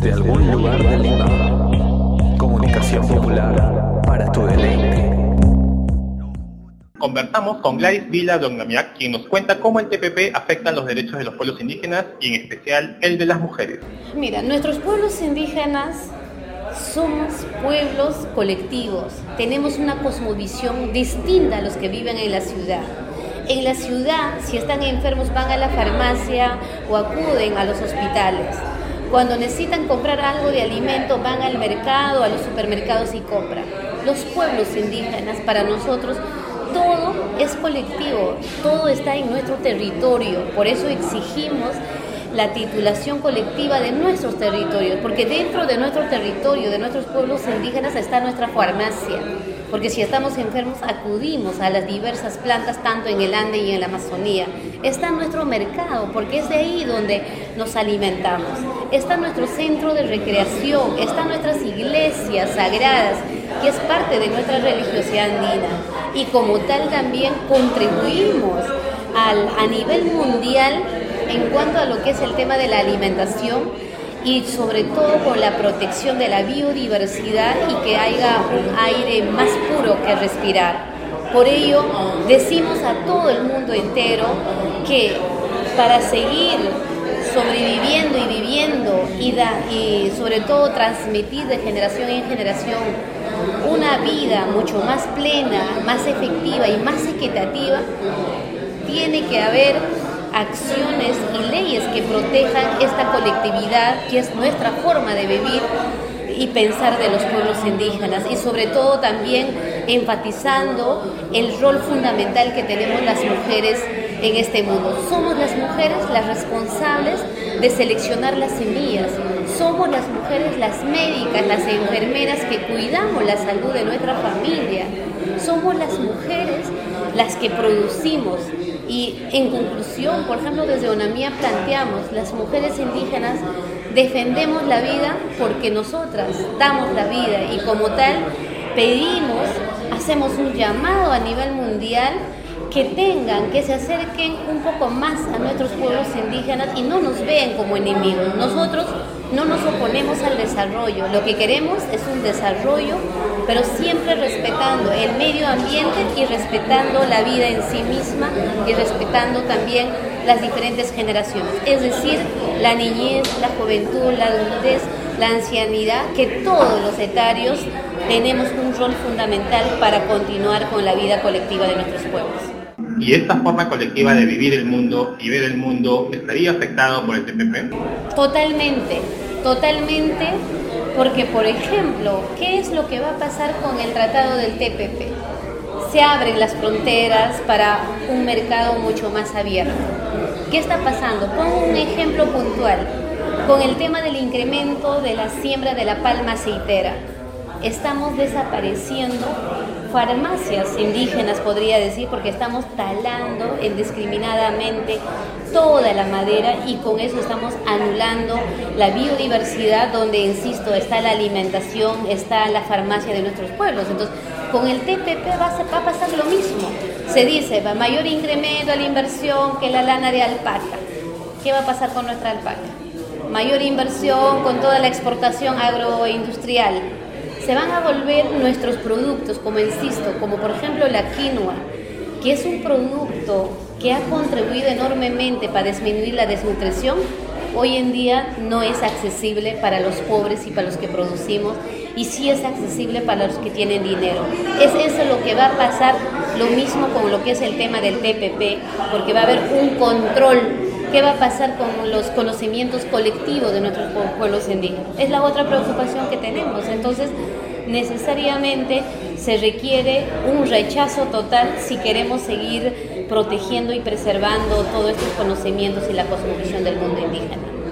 Desde algún lugar de Lima, comunicación popular para tu deleite. Conversamos con Gladys Vila Dongamiak, quien nos cuenta cómo el TPP afecta los derechos de los pueblos indígenas y en especial el de las mujeres. Mira, nuestros pueblos indígenas somos pueblos colectivos, tenemos una cosmovisión distinta a los que viven en la ciudad. En la ciudad, si están enfermos, van a la farmacia o acuden a los hospitales. Cuando necesitan comprar algo de alimento, van al mercado, a los supermercados y compran. Los pueblos indígenas, para nosotros, todo es colectivo, todo está en nuestro territorio. Por eso exigimos la titulación colectiva de nuestros territorios, porque dentro de nuestro territorio, de nuestros pueblos indígenas, está nuestra farmacia. Porque si estamos enfermos, acudimos a las diversas plantas, tanto en el Ande y en la Amazonía. Está nuestro mercado, porque es de ahí donde nos alimentamos. Está nuestro centro de recreación, están nuestras iglesias sagradas, que es parte de nuestra religiosidad andina. Y como tal también contribuimos a nivel mundial en cuanto a lo que es el tema de la alimentación y sobre todo por la protección de la biodiversidad y que haya un aire más puro que respirar. Por ello, decimos a todo el mundo entero que para seguir sobreviviendo y viviendo y sobre todo transmitir de generación en generación una vida mucho más plena, más efectiva y más equitativa, tiene que haber acciones y leyes que protejan esta colectividad que es nuestra forma de vivir y pensar de los pueblos indígenas, y sobre todo también enfatizando el rol fundamental que tenemos las mujeres en este mundo. Somos las mujeres las responsables de seleccionar las semillas, somos las mujeres las médicas, las enfermeras que cuidamos la salud de nuestra familia, somos las mujeres las que producimos. Y en conclusión, por ejemplo, desde ONAMIA planteamos, las mujeres indígenas defendemos la vida porque nosotras damos la vida y como tal pedimos, hacemos un llamado a nivel mundial que se acerquen un poco más a nuestros pueblos indígenas y no nos vean como enemigos. Nosotros no nos oponemos al desarrollo, lo que queremos es un desarrollo, pero siempre respetando el medio ambiente y respetando la vida en sí misma y respetando también las diferentes generaciones, es decir, la niñez, la juventud, la adultez, la ancianidad, que todos los etarios tenemos un rol fundamental para continuar con la vida colectiva de nuestros pueblos. ¿Y esta forma colectiva de vivir el mundo y ver el mundo estaría afectado por el TPP? Totalmente, porque por ejemplo, ¿qué es lo que va a pasar con el tratado del TPP? Se abren las fronteras para un mercado mucho más abierto. ¿Qué está pasando? Pongo un ejemplo puntual, con el tema del incremento de la siembra de la palma aceitera. Estamos desapareciendo farmacias indígenas, podría decir, porque estamos talando indiscriminadamente toda la madera y con eso estamos anulando la biodiversidad donde, insisto, está la alimentación, está la farmacia de nuestros pueblos. Entonces, con el TPP va a pasar lo mismo. Se dice, va mayor incremento a la inversión que la lana de alpaca. ¿Qué va a pasar con nuestra alpaca? Mayor inversión con toda la exportación agroindustrial. Se van a volver nuestros productos, como insisto, como por ejemplo la quinoa, que es un producto que ha contribuido enormemente para disminuir la desnutrición. Hoy en día no es accesible para los pobres y para los que producimos, y sí es accesible para los que tienen dinero. Es eso lo que va a pasar, lo mismo con lo que es el tema del TPP, porque va a haber un control. ¿Qué va a pasar con los conocimientos colectivos de nuestros pueblos indígenas? Es la otra preocupación que tenemos. Entonces, necesariamente se requiere un rechazo total si queremos seguir protegiendo y preservando todos estos conocimientos y la cosmovisión del mundo indígena.